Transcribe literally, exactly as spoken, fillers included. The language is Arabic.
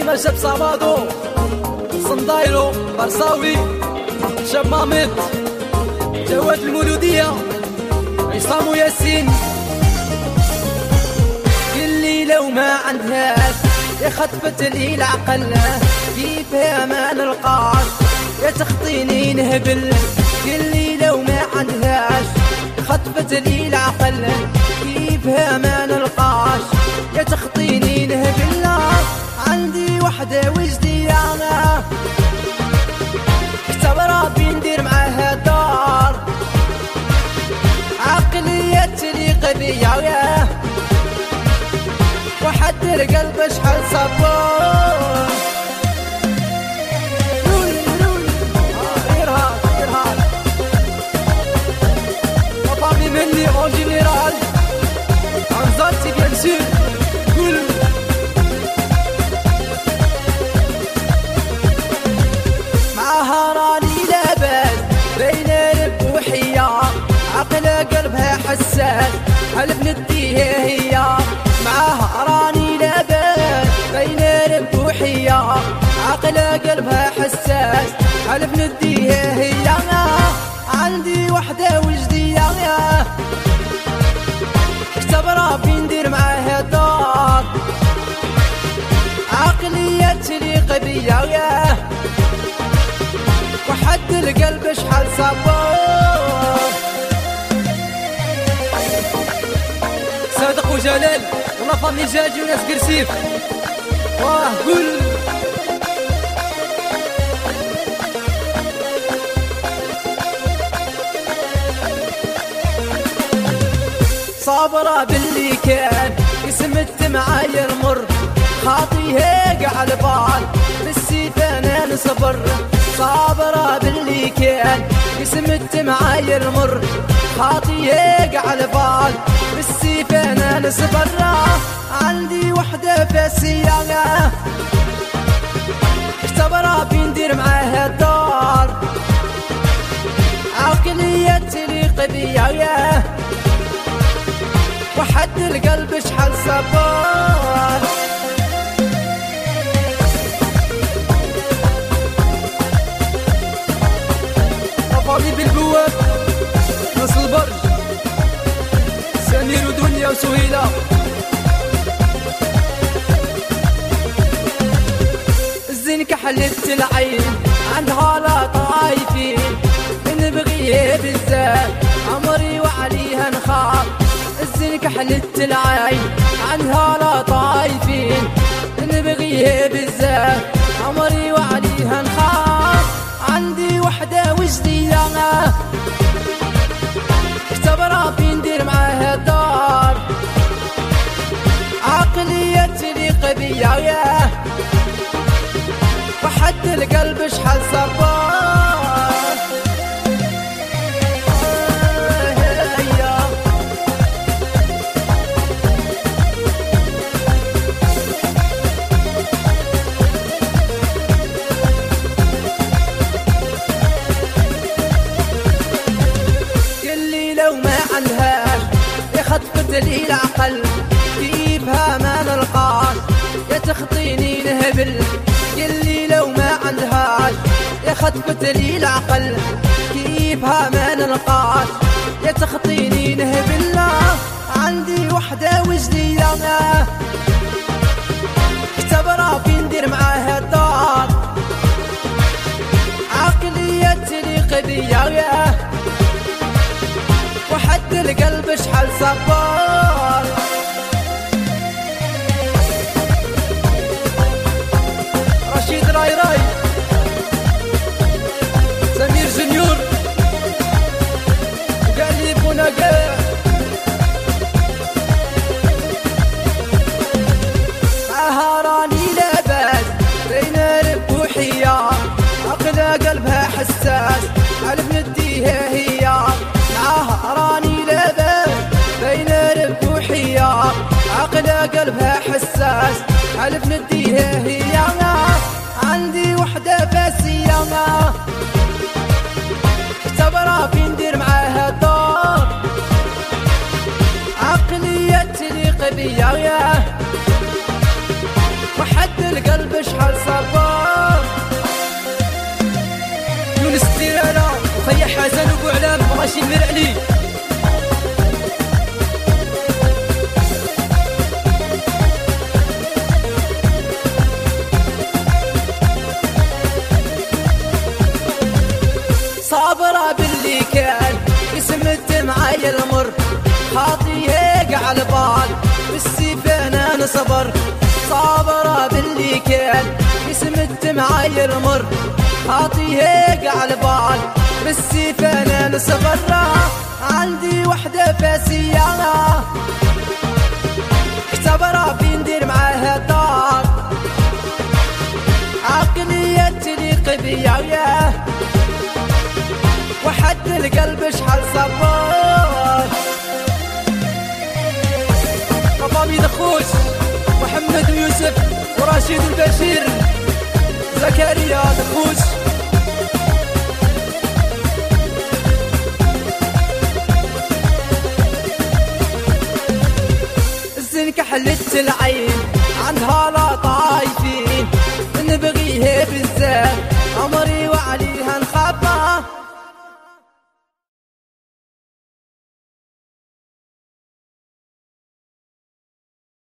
ديما شاب صامادو صندايرو برصاوي شاب مامد جواد المولودية عصام وياسين. اللي لو ما عندهاش يا خطفت لي العقل كيفها ما نلقاش يا تخطيني نهبل. اللي لو ما عندهاش خطفت لي العقل كيفها ما نلقاش يا تخطيني نهبل. عندي وحدة وجدي انا كتب ربي ندير معاها دار عقلية تليق بيا وحدر قلب شحال صبور. رولي رولي إرهاق إرهاق وطامي مني أون جينيرال عنزاتي بيان سور. قول معاها راني لاباس بين رب وحيار عقلها قلبها حساس حلف نديها هي. معاها راني لاباس بين رب وحيار عقلها قلبها حساس حلف نديها هي. عندي وحدة وجدية كتب ربي ندير معاها دار عقلية تليق بيا وحد القلب شحال صبور. صادق وجلال والله فامي جاجي وناس قرسيف. واه قول صابرة باللي كان يسمت معايا المر خاطي هيق على البال بالسيف انا نصبر. صابرة باللي كان يسمت معايا المر خاطي هيق على البال بالسيف انا نصبر. عندي وحدة فاسية كتب ربي ندير معاها دار عقلية تليق بيا وحد القلب شحال صبار. أفاضي بالبواب ناس البرج سمير ودنيا وسهيلة. الزنكة حلت العين عندها لا طايفين نبغيه بالذات عمري وعليها نخاف. الزنكة حلت العين عنها لا طايفين نبغيه بالذات عمري وعليها نخاف. عندي وحدة وجدية كتب ربي ندير معاها دار عقلية تليق بيا وحد القلب شحال صبار. خطفت لي العقل كيفها ما نلقاش يا تخطيني نهبل. يلي لو ما عندهاش يا خطفت لي العقل كيفها ما نلقاش يا تخطيني نهبل. عندي وحدة وجدية كتب ربي ندير معاها دار عقلية تليق بيا وحد القلب شحال صبار. رشيد راي راي سمير جونيور وقالي بونا قاع معاها راني لاباس بين رب وحيار عقلها قلبها حساس حلف نديها هي. معاها راني لاباس بين رب وحيار عقلها قلبها حساس حلف نديها هي. عندي وحدة فاسية كتب ربي ندير معاها دار عقلية تليق بيا وحد القلب شحال ماشي المرعلي. صابرة باللي كان يسمت معاي المر، خاطي يقع البال بالسيف انا نصبر. صابرة باللي كان يسمت معاي المر، خاطي يقع البال بالسيف انا نصبر. عندي وحدة فاسية اختبرها في ندير معاها دار، عقلية تليق بيا وحد القلب شحال صبر. قطامي دخوش محمد ويوسف ورشيد البشير زكريا دخوش. الزنكة حلت العين عنها لا طايفين، نبغيها بالذات عمري وعليها نخبر.